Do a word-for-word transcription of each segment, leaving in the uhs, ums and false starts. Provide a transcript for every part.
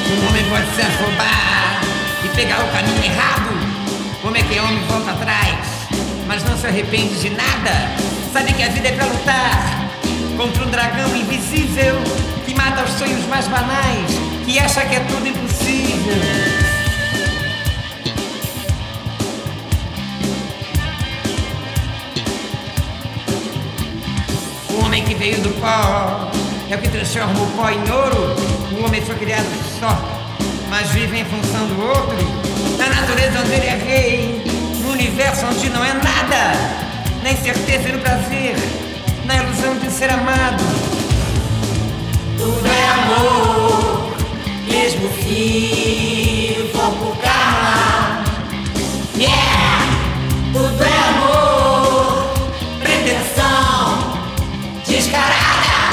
Um homem pode se afobar e pegar o caminho errado. Homem que é homem volta atrás, mas não se arrepende de nada. Sabe que a vida é pra lutar contra um dragão invisível que mata os sonhos mais banais e acha que é tudo impossível. O homem que veio do pó é o que transforma o pó em ouro. O homem foi criado só, mas vive em função do outro. Na natureza onde ele é rei, no universo onde não é nada, nem certeza no prazer, na ilusão de ser amado. Tudo é amor, mesmo se for por karma. Yeah! Tudo é amor, pretensão descarada.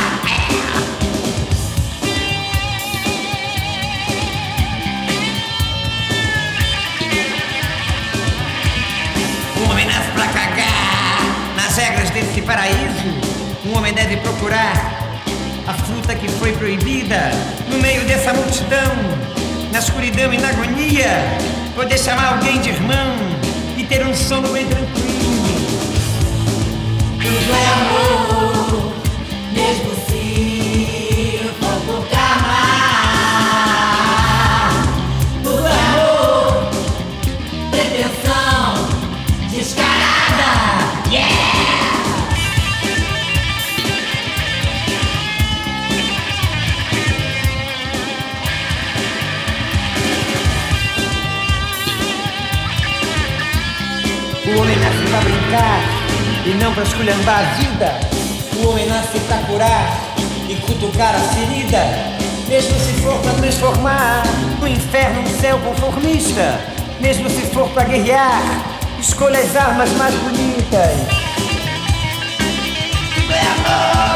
Um homem nasce pra cagar nas regras desse paraíso. Um homem deve procurar a fruta que foi proibida no meio dessa multidão, na escuridão e na agonia, poder chamar alguém de irmão e ter um sono bem tranquilo. Tudo é amor, mesmo se for por karma. Tudo é amor, pretensão descarada. Yeah! O homem nasce pra brincar e não pra esculhambar a vida. O homem nasce pra curar e cutucar a ferida, mesmo se for pra transformar o inferno num céu conformista. Mesmo se for pra guerrear, escolha as armas mais bonitas. Tudo é amor.